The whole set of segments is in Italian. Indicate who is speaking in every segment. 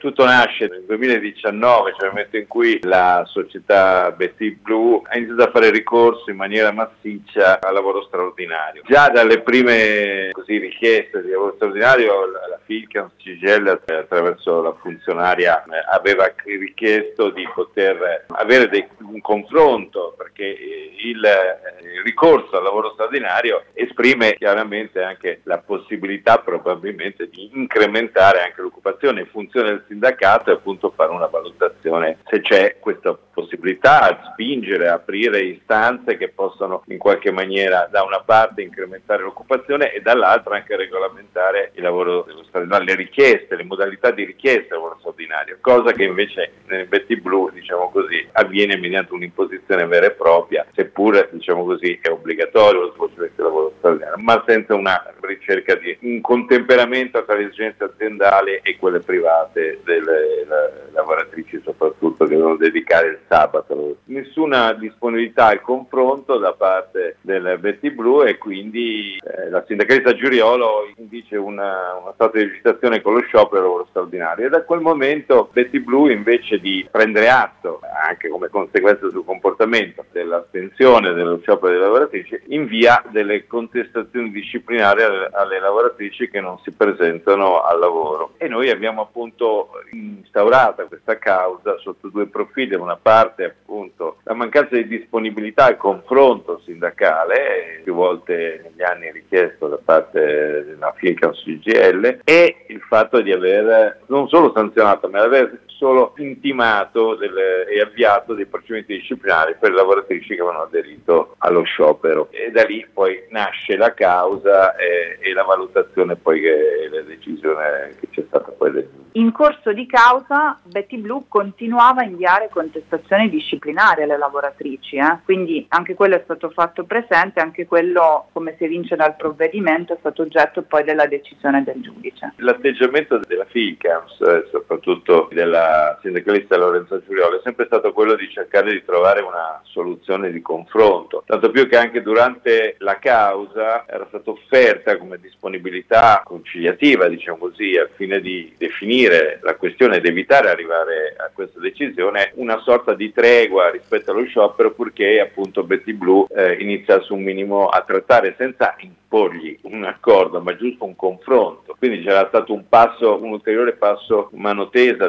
Speaker 1: Tutto nasce nel 2019, cioè nel momento in cui la società Betty Blue ha iniziato a fare ricorso in maniera massiccia al lavoro straordinario. Già dalle prime richieste di lavoro straordinario la Filcams CGIL attraverso la funzionaria aveva richiesto di poter avere un confronto, perché il ricorso al lavoro straordinario esprime chiaramente anche la possibilità probabilmente di incrementare anche l'occupazione. In funzione del sindacato e appunto fare una valutazione se c'è questa possibilità, spingere, aprire istanze che possono in qualche maniera da una parte incrementare l'occupazione e dall'altra anche regolamentare il lavoro dello straordinario, le richieste, le modalità di richiesta del lavoro straordinario, cosa che invece nel Betty Blue, avviene mediante un'imposizione vera e propria, seppure è obbligatorio lo svolgimento del lavoro straordinario, ma senza una ricerca di un contemperamento tra le esigenze aziendali e quelle private delle lavoratrici, soprattutto che devono dedicare il sabato. Nessuna disponibilità al confronto da parte del Betty Blue e quindi la sindacalista Giuriolo indice una stato di agitazione con lo sciopero del lavoro straordinario, e da quel momento Betty Blue, invece di prendere atto anche come conseguenza sul comportamento dell'astensione dello sciopero delle lavoratrici, invia delle contestazioni disciplinari alle lavoratrici che non si presentano al lavoro, e noi abbiamo appunto instaurata questa causa sotto due profili. Da una parte appunto la mancanza di disponibilità al confronto sindacale, più volte negli anni richiesto da parte della Filcams CGIL, e il fatto di aver non solo sanzionato ma aver solo intimato e avviato dei procedimenti disciplinari per le lavoratrici che avevano aderito allo sciopero, e da lì poi nasce la causa e la valutazione poi la decisione che c'è stata poi.
Speaker 2: In corso di causa Betty Blue continuava a inviare contestazioni disciplinari alle lavoratrici, quindi anche quello è stato fatto presente, anche quello, come si evince dal provvedimento, è stato oggetto poi della decisione del giudice.
Speaker 1: L'atteggiamento della Filcams, soprattutto della sindacalista Lorenza Giuriolo, è sempre stato quello di cercare di trovare una soluzione di confronto, tanto più che anche durante la causa era stata offerta come disponibilità conciliativa, al fine di definire la questione ed evitare di arrivare a questa decisione, una sorta di tregua rispetto allo sciopero, purché appunto Betty Blue iniziasse un minimo a trattare senza imporgli un accordo, ma giusto un confronto. Quindi c'era stato un ulteriore passo, mano tesa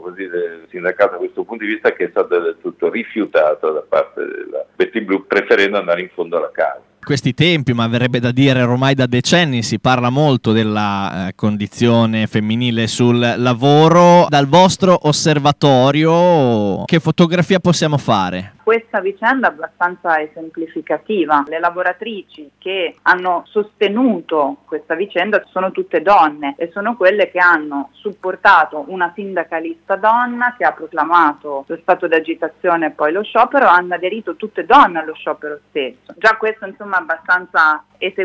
Speaker 1: del sindacato da questo punto di vista, che è stato del tutto rifiutato da parte della Betty Blue, preferendo andare in fondo alla causa.
Speaker 3: Questi tempi, ma verrebbe da dire ormai da decenni, si parla molto della condizione femminile sul lavoro. Dal vostro osservatorio, che fotografia possiamo fare?
Speaker 2: Questa vicenda è abbastanza esemplificativa. Le lavoratrici che hanno sostenuto questa vicenda sono tutte donne e sono quelle che hanno supportato una sindacalista donna che ha proclamato lo stato di agitazione e poi lo sciopero. Hanno aderito tutte donne allo sciopero stesso. Già questo è abbastanza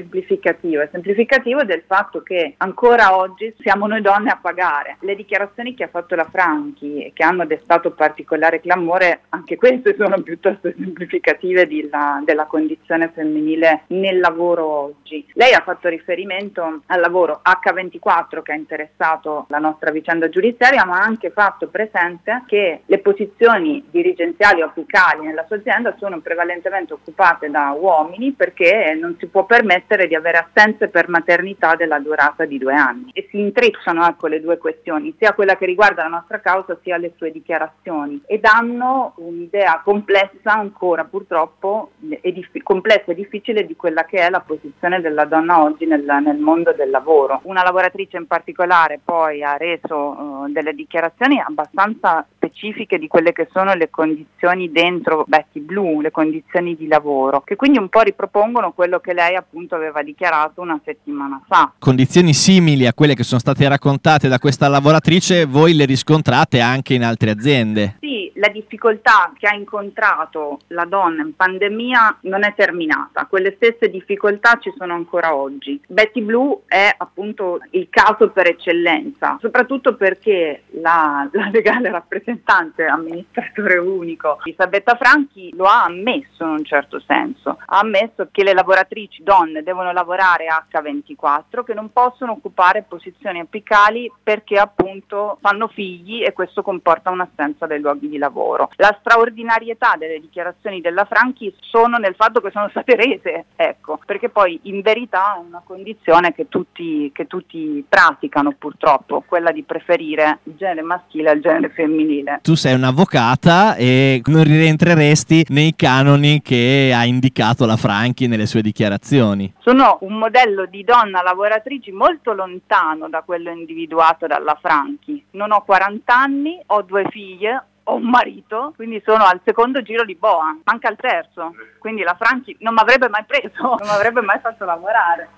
Speaker 2: esemplificativo del fatto che ancora oggi siamo noi donne a pagare. Le dichiarazioni che ha fatto la Franchi e che hanno destato particolare clamore, anche queste sono piuttosto esemplificative della condizione femminile nel lavoro oggi. Lei ha fatto riferimento al lavoro H24 che ha interessato la nostra vicenda giudiziaria, ma ha anche fatto presente che le posizioni dirigenziali o apicali nella sua azienda sono prevalentemente occupate da uomini, perché non si può permettere di avere assenze per maternità della durata di 2 anni, e si intrecciano le due questioni, sia quella che riguarda la nostra causa sia le sue dichiarazioni, e danno un'idea complessa ancora purtroppo complessa e difficile di quella che è la posizione della donna oggi nel mondo del lavoro. Una lavoratrice in particolare poi ha reso delle dichiarazioni abbastanza specifiche di quelle che sono le condizioni dentro Betty Blue, le condizioni di lavoro, che quindi un po' ripropongono quello che lei appunto aveva dichiarato una settimana fa.
Speaker 3: Condizioni simili a quelle che sono state raccontate da questa lavoratrice, voi le riscontrate anche in altre aziende?
Speaker 2: Sì, la difficoltà che ha incontrato la donna in pandemia non è terminata, quelle stesse difficoltà ci sono ancora oggi. Betty Blue è appunto il caso per eccellenza, soprattutto perché la legale rappresentante amministratore unico Elisabetta Franchi lo ha ammesso in un certo senso, ha ammesso che le lavoratrici donne donne devono lavorare H24, che non possono occupare posizioni apicali perché appunto fanno figli e questo comporta un'assenza dai luoghi di lavoro. La straordinarietà delle dichiarazioni della Franchi sono nel fatto che sono state rese, ecco, perché poi in verità è una condizione che tutti praticano purtroppo, quella di preferire il genere maschile al genere femminile.
Speaker 3: Tu sei un'avvocata e non rientreresti nei canoni che ha indicato la Franchi nelle sue dichiarazioni.
Speaker 2: Sono un modello di donna lavoratrice molto lontano da quello individuato dalla Franchi. Non ho 40 anni, ho 2 figlie, ho un marito, quindi sono al secondo giro di boa, manca il terzo, quindi la Franchi non mi avrebbe mai preso, non mi avrebbe mai fatto lavorare.